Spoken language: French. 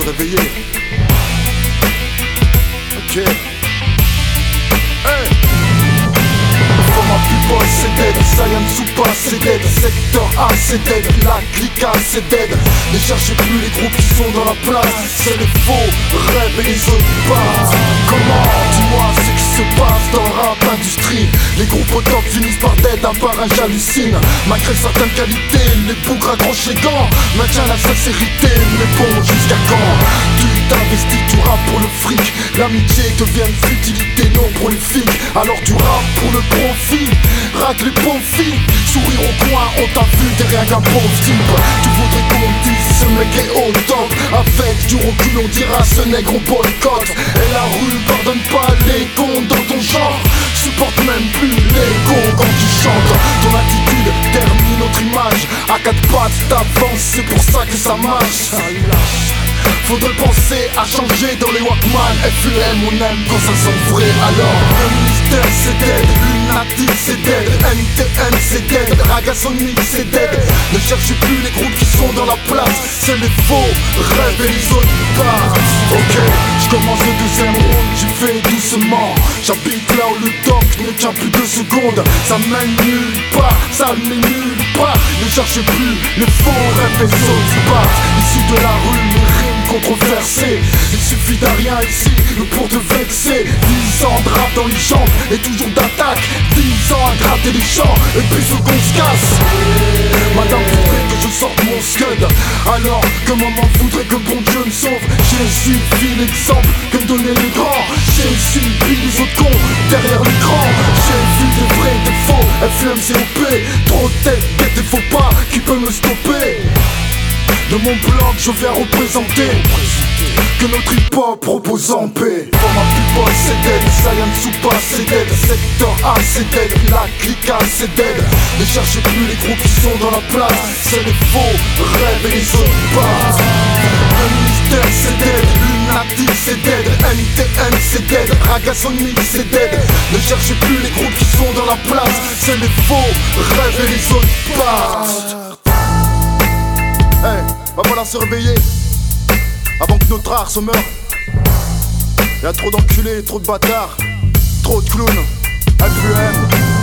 réveiller. Ok. Hey. For my people c'est dead, Science Soupa c'est dead, Secteur A c'est dead, la clica c'est dead. Ne cherchez plus les groupes qui sont dans la place, c'est les faux rêves et les autres pas. Comment, dis-moi ce qui se passe dans le rap industrie. Les groupes au top finissent par dead, à part un j'hallucine. Malgré certaines qualités, les bougres accrochent les gants. Maintient la sincérité, mais bon, jusqu'à quand? Tu t'investis, tu rap pour le fric. L'amitié devient une futilité, non prolifique. Alors tu rap pour le profit, racle les pauvres filles. Sourire au coin, on t'a vu derrière qu'un pauvre type. Tu voudrais qu'on dise ce mec est au top. Avec du recul on dira ce nègre on boycotte. Et la rue pardonne pas les cons dans ton genre. Supporte même plus les cons quand tu chantes. Ton attitude termine notre image. À quatre pattes t'avances, c'est pour ça que ça marche. Faudrait penser à changer dans les Walkman. FUM on aime quand ça sonne vrai. Alors le ministère c'est dead, Lunatic c'est dead, NTN c'est dead, Ragasonic c'est dead. Ne cherchez plus les groupes qui sont dans la place, c'est les faux rêves et les autres pas. Ok, je commence le deuxième round, j'y vais doucement. J'habite là où le doc ne tient plus 2 secondes. Ça mène nulle part, ça mène nulle part. Ne cherchez plus les faux rêves et les autres pas. Issus de la rue, les rimes controversé. Il suffit d'un rien ici pour te vexer. 10 ans de rap dans les jambes et toujours d'attaque. 10 ans à gratter les champs et puis ce qu'on se casse. Madame voudrait que je sorte mon scud, alors que maman voudrait que bon Dieu me sauve. J'ai suivi l'exemple que me donnaient les grands. J'ai suivi les autres cons derrière l'écran. J'ai vu des vrais, des faux, FUMCOP. Trop de tête, guette des faux pas, qui peut me stopper? De mon blog je viens représenter que notre hip-hop repose en paix. For my people c'est dead, Science Soupa c'est dead, Secteur A c'est dead, la clica c'est dead. Ne cherchez plus les groupes qui sont dans la place, c'est les faux rêves et les autres pas. Le ministère c'est dead, Lunatic c'est dead, NTN c'est dead, Ragasonic c'est dead. Ne cherchez plus les groupes qui sont dans la place, c'est les faux rêves et les autres pas. Hey, va falloir se réveiller avant que notre art se meure. Y'a trop d'enculés, trop de bâtards, trop de clowns. FUM